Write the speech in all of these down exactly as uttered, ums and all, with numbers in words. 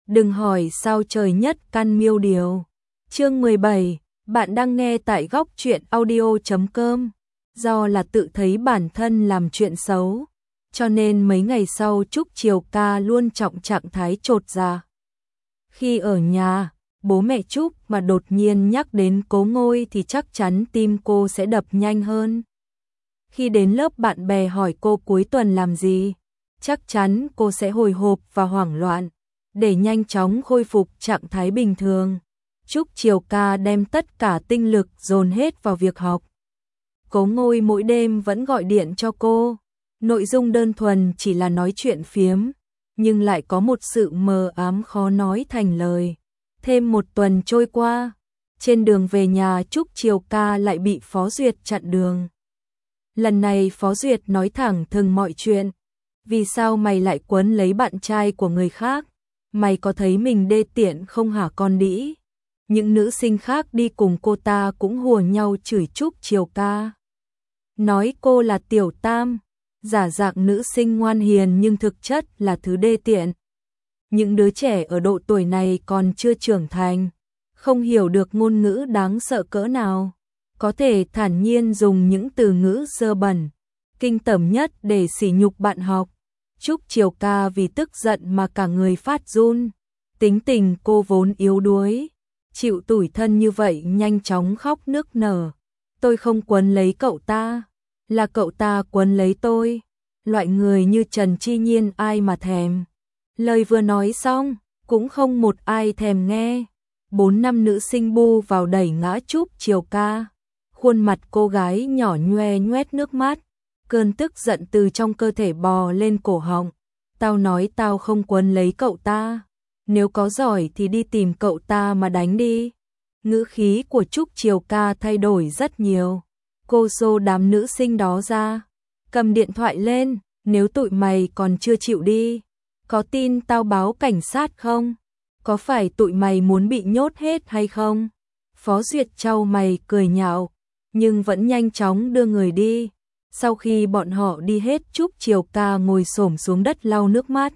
Đừng hỏi sao trời nhất căn miêu điều. Chương mười bảy, bạn đang nghe tại góc truyện audio chấm com. Do là tự thấy bản thân làm chuyện xấu, cho nên mấy ngày sau Trúc Chiều Ca luôn trọng trạng thái chột dạ. Khi ở nhà, bố mẹ Trúc mà đột nhiên nhắc đến Cố Ngôi thì chắc chắn tim cô sẽ đập nhanh hơn. Khi đến lớp bạn bè hỏi cô cuối tuần làm gì, chắc chắn cô sẽ hồi hộp và hoảng loạn. Để nhanh chóng khôi phục trạng thái bình thường, Trúc Chiều Ca đem tất cả tinh lực dồn hết vào việc học. Cố Ngôi mỗi đêm vẫn gọi điện cho cô, nội dung đơn thuần chỉ là nói chuyện phiếm, nhưng lại có một sự mờ ám khó nói thành lời. Thêm một tuần trôi qua, trên đường về nhà Trúc Chiều Ca lại bị Phó Duyệt chặn đường. Lần này Phó Duyệt nói thẳng thừng mọi chuyện. Vì sao mày lại quấn lấy bạn trai của người khác? Mày có thấy mình đê tiện không hả con đĩ? Những nữ sinh khác đi cùng cô ta cũng hùa nhau chửi Trúc Chiều Ca. Nói cô là tiểu tam, giả dạng nữ sinh ngoan hiền nhưng thực chất là thứ đê tiện. Những đứa trẻ ở độ tuổi này còn chưa trưởng thành, không hiểu được ngôn ngữ đáng sợ cỡ nào, có thể thản nhiên dùng những từ ngữ dơ bẩn, kinh tởm nhất để sỉ nhục bạn học. Trúc Chiều Ca vì tức giận mà cả người phát run, tính tình cô vốn yếu đuối, chịu tủi thân như vậy nhanh chóng khóc nức nở. Tôi không quấn lấy cậu ta, là cậu ta quấn lấy tôi, loại người như Trần Chi Nhiên ai mà thèm. Lời vừa nói xong, cũng không một ai thèm nghe. Bốn năm nữ sinh bu vào đẩy ngã Trúc Chiều Ca, khuôn mặt cô gái nhỏ nhoe nhoét nước mắt. Cơn tức giận từ trong cơ thể bò lên cổ họng. Tao nói tao không quấn lấy cậu ta. Nếu có giỏi thì đi tìm cậu ta mà đánh đi. Ngữ khí của Trúc Chiều Ca thay đổi rất nhiều. Cô xô đám nữ sinh đó ra, cầm điện thoại lên. Nếu tụi mày còn chưa chịu đi, có tin tao báo cảnh sát không? Có phải tụi mày muốn bị nhốt hết hay không? Phó Duyệt trao mày cười nhạo, nhưng vẫn nhanh chóng đưa người đi. Sau khi bọn họ đi hết, Trúc Chiều Ca ngồi xổm xuống đất lau nước mắt.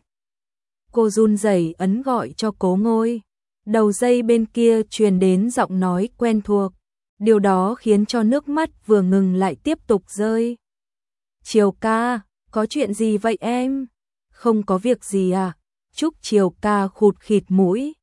Cô run rẩy ấn gọi cho Cố Ngôi. Đầu dây bên kia truyền đến giọng nói quen thuộc. Điều đó khiến cho nước mắt vừa ngừng lại tiếp tục rơi. Chiều Ca, có chuyện gì vậy em? Không có việc gì à? Trúc Chiều Ca khụt khịt mũi,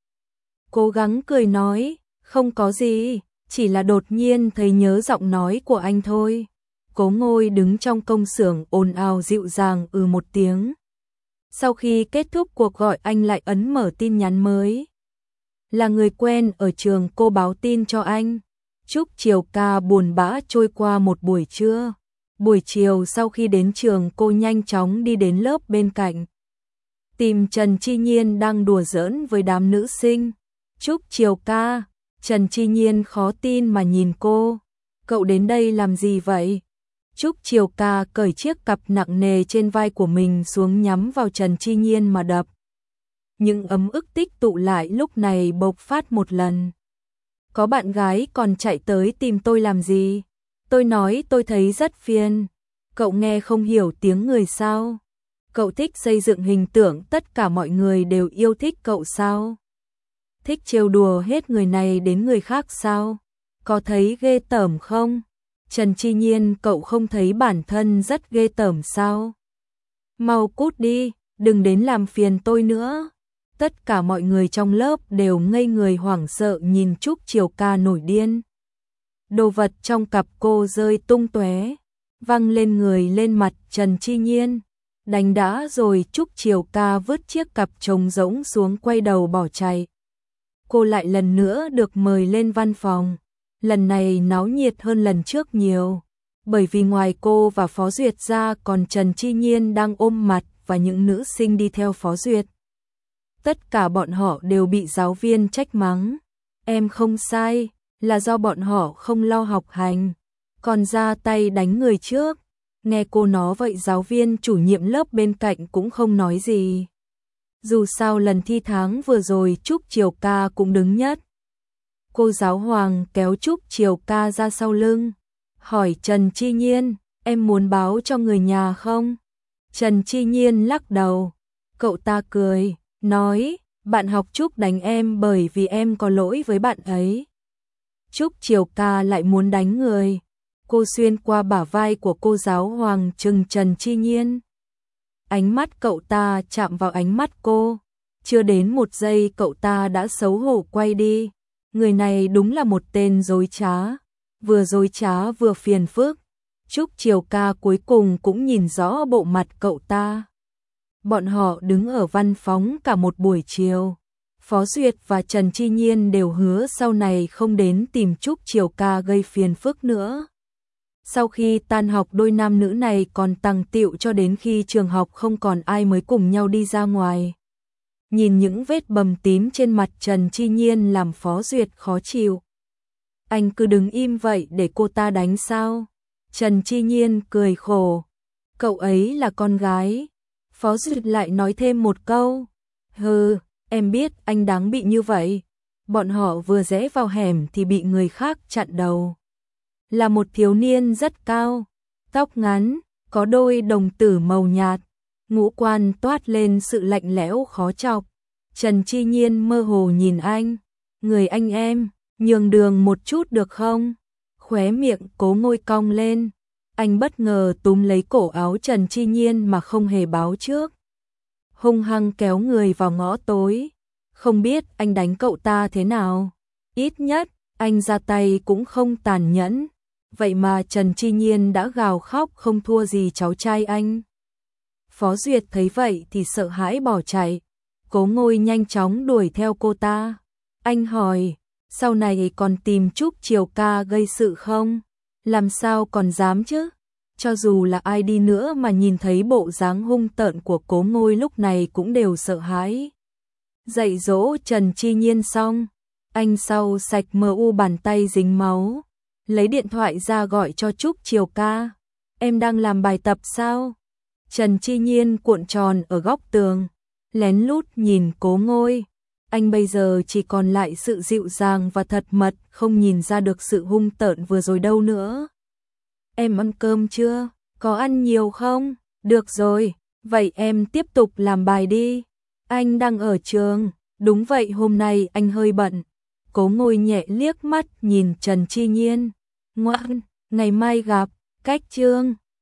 cố gắng cười nói, không có gì, chỉ là đột nhiên thấy nhớ giọng nói của anh thôi. Cố Ngôi đứng trong công xưởng ồn ào dịu dàng ừ một tiếng. Sau khi kết thúc cuộc gọi anh lại ấn mở tin nhắn mới. Là người quen ở trường cô báo tin cho anh. Trúc Chiều Ca buồn bã trôi qua một buổi trưa. Buổi chiều sau khi đến trường cô nhanh chóng đi đến lớp bên cạnh, tìm Trần Chi Nhiên đang đùa giỡn với đám nữ sinh. Trúc Chiều Ca, Trần Chi Nhiên khó tin mà nhìn cô. Cậu đến đây làm gì vậy? Trúc Chiều Ca cởi chiếc cặp nặng nề trên vai của mình xuống nhắm vào Trần Chi Nhiên mà đập. Những ấm ức tích tụ lại lúc này bộc phát một lần. Có bạn gái còn chạy tới tìm tôi làm gì? Tôi nói tôi thấy rất phiền. Cậu nghe không hiểu tiếng người sao? Cậu thích xây dựng hình tượng tất cả mọi người đều yêu thích cậu sao? Thích trêu đùa hết người này đến người khác sao? Có thấy ghê tởm không? Trần Chi Nhiên, cậu không thấy bản thân rất ghê tởm sao? Mau cút đi, đừng đến làm phiền tôi nữa. Tất cả mọi người trong lớp đều ngây người hoảng sợ nhìn Trúc Chiều Ca nổi điên. Đồ vật trong cặp cô rơi tung tóe, văng lên người lên mặt Trần Chi Nhiên. Đánh đã rồi Trúc Chiều Ca vứt chiếc cặp trống rỗng xuống quay đầu bỏ chạy. Cô lại lần nữa được mời lên văn phòng. Lần này náo nhiệt hơn lần trước nhiều, bởi vì ngoài cô và Phó Duyệt ra còn Trần Chi Nhiên đang ôm mặt và những nữ sinh đi theo Phó Duyệt. Tất cả bọn họ đều bị giáo viên trách mắng. Em không sai, là do bọn họ không lo học hành, còn ra tay đánh người trước. Nghe cô nói vậy giáo viên chủ nhiệm lớp bên cạnh cũng không nói gì. Dù sao lần thi tháng vừa rồi Trúc Chiều Ca cũng đứng nhất. Cô giáo Hoàng kéo Trúc Chiều Ca ra sau lưng, hỏi Trần Chi Nhiên, em muốn báo cho người nhà không? Trần Chi Nhiên lắc đầu, cậu ta cười, nói, Bạn học Trúc đánh em bởi vì em có lỗi với bạn ấy. Trúc Chiều Ca lại muốn đánh người. Cô xuyên qua bả vai của cô giáo Hoàng trừng Trần Chi Nhiên. Ánh mắt cậu ta chạm vào ánh mắt cô. Chưa đến một giây cậu ta đã xấu hổ quay đi. Người này đúng là một tên dối trá. Vừa dối trá vừa phiền phức. Trúc Chiều Ca cuối cùng cũng nhìn rõ bộ mặt cậu ta. Bọn họ đứng ở văn phòng cả một buổi chiều. Phó Duyệt và Trần Chi Nhiên đều hứa sau này không đến tìm Trúc Chiều Ca gây phiền phức nữa. Sau khi tan học đôi nam nữ này còn tằng tịu cho đến khi trường học không còn ai mới cùng nhau đi ra ngoài. Nhìn những vết bầm tím trên mặt Trần Chi Nhiên làm Phó Duyệt khó chịu. Anh cứ đứng im vậy để cô ta đánh sao? Trần Chi Nhiên cười khổ. Cậu ấy là con gái. Phó Duyệt lại nói thêm một câu. Hừ, em biết anh đáng bị như vậy. Bọn họ vừa rẽ vào hẻm thì bị người khác chặn đầu. Là một thiếu niên rất cao, tóc ngắn, có đôi đồng tử màu nhạt, ngũ quan toát lên sự lạnh lẽo khó chọc. Trần Chi Nhiên mơ hồ nhìn anh. Người anh em, nhường đường một chút được không? Khóe miệng Cố Ngôi cong lên. Anh bất ngờ túm lấy cổ áo Trần Chi Nhiên mà không hề báo trước. Hung hăng kéo người vào ngõ tối. Không biết anh đánh cậu ta thế nào. Ít nhất, anh ra tay cũng không tàn nhẫn. Vậy mà Trần Chi Nhiên đã gào khóc không thua gì cháu trai anh. Phó Duyệt thấy vậy thì sợ hãi bỏ chạy. Cố Ngôi nhanh chóng đuổi theo cô ta. Anh hỏi, sau này còn tìm Trúc Chiều Ca gây sự không? Làm sao còn dám chứ? Cho dù là ai đi nữa mà nhìn thấy bộ dáng hung tợn của Cố Ngôi lúc này cũng đều sợ hãi. Dạy dỗ Trần Chi Nhiên xong, anh sau sạch mờ u bàn tay dính máu, lấy điện thoại ra gọi cho Trúc Chiều Ca. Em đang làm bài tập sao? Trần Chi Nhiên cuộn tròn ở góc tường, lén lút nhìn Cố Ngôi. Anh bây giờ chỉ còn lại sự dịu dàng và thật mật, không nhìn ra được sự hung tợn vừa rồi đâu nữa. Em ăn cơm chưa? Có ăn nhiều không? Được rồi, vậy em tiếp tục làm bài đi. Anh đang ở trường. Đúng vậy, hôm nay anh hơi bận. Cố Ngôi nhẹ liếc mắt nhìn Trần Chi Nhiên. Ngoan, ngày mai gặp. Cách chương